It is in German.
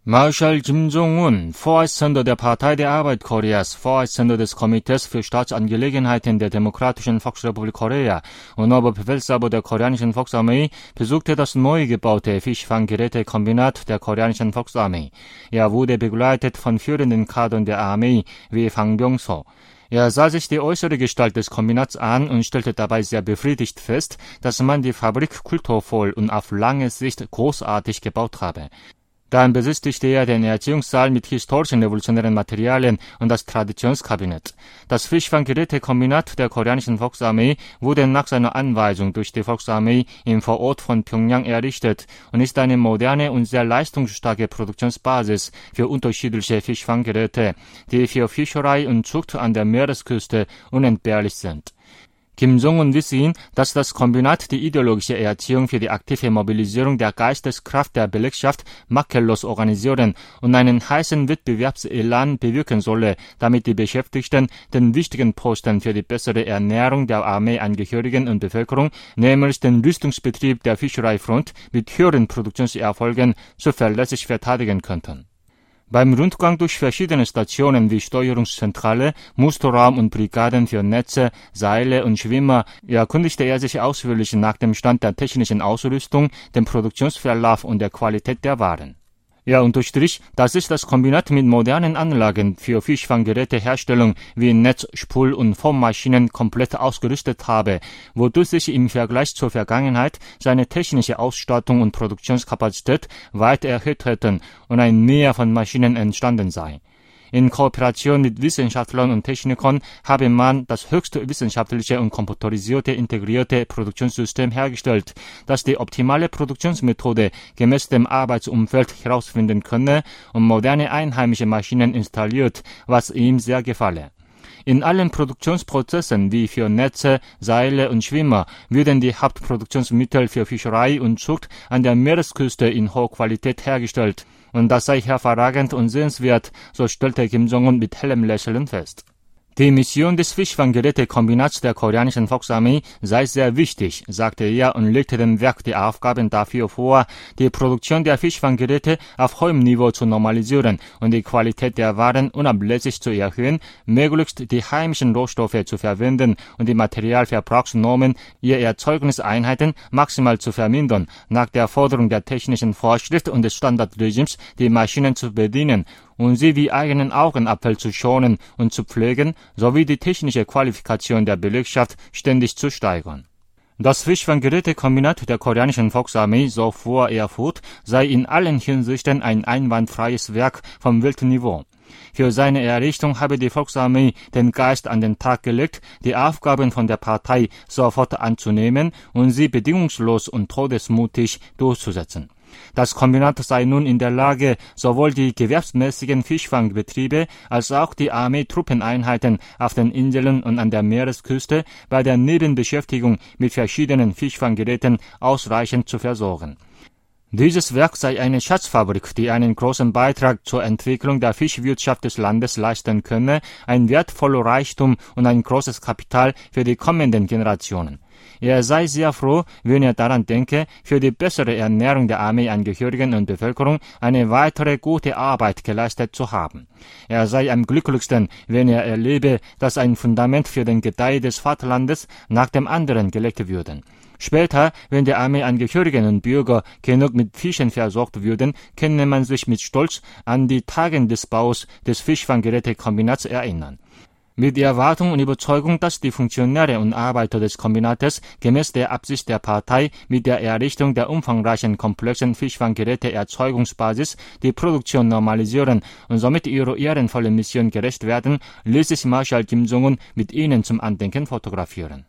Marschall Kim Jong-un, Vorsitzender der Partei der Arbeit Koreas, Vorsitzender des Komitees für Staatsangelegenheiten der Demokratischen Volksrepublik Korea und Oberbefehlshaber der Koreanischen Volksarmee, besuchte das neu gebaute Fischfanggerätekombinat der Koreanischen Volksarmee. Er wurde begleitet von führenden Kadern der Armee wie Fang Byung-so. Er sah sich die äußere Gestalt des Kombinats an und stellte dabei sehr befriedigt fest, dass man die Fabrik kulturvoll und auf lange Sicht großartig gebaut habe. Dann besichtigte er den Erziehungssaal mit historischen revolutionären Materialien und das Traditionskabinett. Das Fischfanggerätekombinat der Koreanischen Volksarmee wurde nach seiner Anweisung durch die Volksarmee im Vorort von Pyongyang errichtet und ist eine moderne und sehr leistungsstarke Produktionsbasis für unterschiedliche Fischfanggeräte, die für Fischerei und Zucht an der Meeresküste unentbehrlich sind. Kim Jong-un wies ihn, dass das Kombinat die ideologische Erziehung für die aktive Mobilisierung der Geisteskraft der Belegschaft makellos organisieren und einen heißen Wettbewerbselan bewirken solle, damit die Beschäftigten den wichtigen Posten für die bessere Ernährung der Armeeangehörigen und Bevölkerung, nämlich den Rüstungsbetrieb der Fischereifront mit höheren Produktionserfolgen, zuverlässig verteidigen könnten. Beim Rundgang durch verschiedene Stationen wie Steuerungszentrale, Musterraum und Brigaden für Netze, Seile und Schwimmer erkundigte er sich ausführlich nach dem Stand der technischen Ausrüstung, dem Produktionsverlauf und der Qualität der Waren. Er unterstrich, dass sich das Kombinat mit modernen Anlagen für Fischfanggeräteherstellung wie Netz-, Spul- und Formmaschinen komplett ausgerüstet habe, wodurch sich im Vergleich zur Vergangenheit seine technische Ausstattung und Produktionskapazität weit erhöht hätten und ein Meer von Maschinen entstanden sei. In Kooperation mit Wissenschaftlern und Technikern habe man das höchste wissenschaftliche und computerisierte integrierte Produktionssystem hergestellt, das die optimale Produktionsmethode gemäß dem Arbeitsumfeld herausfinden könne und moderne einheimische Maschinen installiert, was ihm sehr gefalle. In allen Produktionsprozessen wie für Netze, Seile und Schwimmer würden die Hauptproduktionsmittel für Fischerei und Zucht an der Meeresküste in hoher Qualität hergestellt. Und das sei hervorragend und sehenswert, so stellte Kim Jong-un mit hellem Lächeln fest. Die Mission des Fischfanggerätekombinats der Koreanischen Volksarmee sei sehr wichtig, sagte er und legte dem Werk die Aufgaben dafür vor, die Produktion der Fischfanggeräte auf hohem Niveau zu normalisieren und die Qualität der Waren unablässig zu erhöhen, möglichst die heimischen Rohstoffe zu verwenden und die Materialverbrauchsnormen ihrer Erzeugniseinheiten maximal zu vermindern, nach der Forderung der technischen Vorschrift und des Standardregimes die Maschinen zu bedienen und sie wie eigenen Augenapfel zu schonen und zu pflegen, sowie die technische Qualifikation der Belegschaft ständig zu steigern. Das Fischfanggerätekombinat der Koreanischen Volksarmee, so fuhr er fort, sei in allen Hinsichten ein einwandfreies Werk vom Weltniveau. Für seine Errichtung habe die Volksarmee den Geist an den Tag gelegt, die Aufgaben von der Partei sofort anzunehmen und sie bedingungslos und todesmutig durchzusetzen. Das Kombinat sei nun in der Lage, sowohl die gewerbsmäßigen Fischfangbetriebe als auch die Armeetruppeneinheiten auf den Inseln und an der Meeresküste bei der Nebenbeschäftigung mit verschiedenen Fischfanggeräten ausreichend zu versorgen. Dieses Werk sei eine Schatzfabrik, die einen großen Beitrag zur Entwicklung der Fischwirtschaft des Landes leisten könne, ein wertvoller Reichtum und ein großes Kapital für die kommenden Generationen. Er sei sehr froh, wenn er daran denke, für die bessere Ernährung der Armeeangehörigen und Bevölkerung eine weitere gute Arbeit geleistet zu haben. Er sei am glücklichsten, wenn er erlebe, dass ein Fundament für den Gedeih des Vaterlandes nach dem anderen gelegt würde. Später, wenn die Armeeangehörigen und Bürger genug mit Fischen versorgt würden, könne man sich mit Stolz an die Tage des Baus des Fischfanggerätekombinats erinnern. Mit der Erwartung und Überzeugung, dass die Funktionäre und Arbeiter des Kombinates gemäß der Absicht der Partei mit der Errichtung der umfangreichen komplexen Fischfanggeräte-Erzeugungsbasis die Produktion normalisieren und somit ihrer ehrenvollen Mission gerecht werden, ließ sich Marschall Kim Jong-un mit ihnen zum Andenken fotografieren.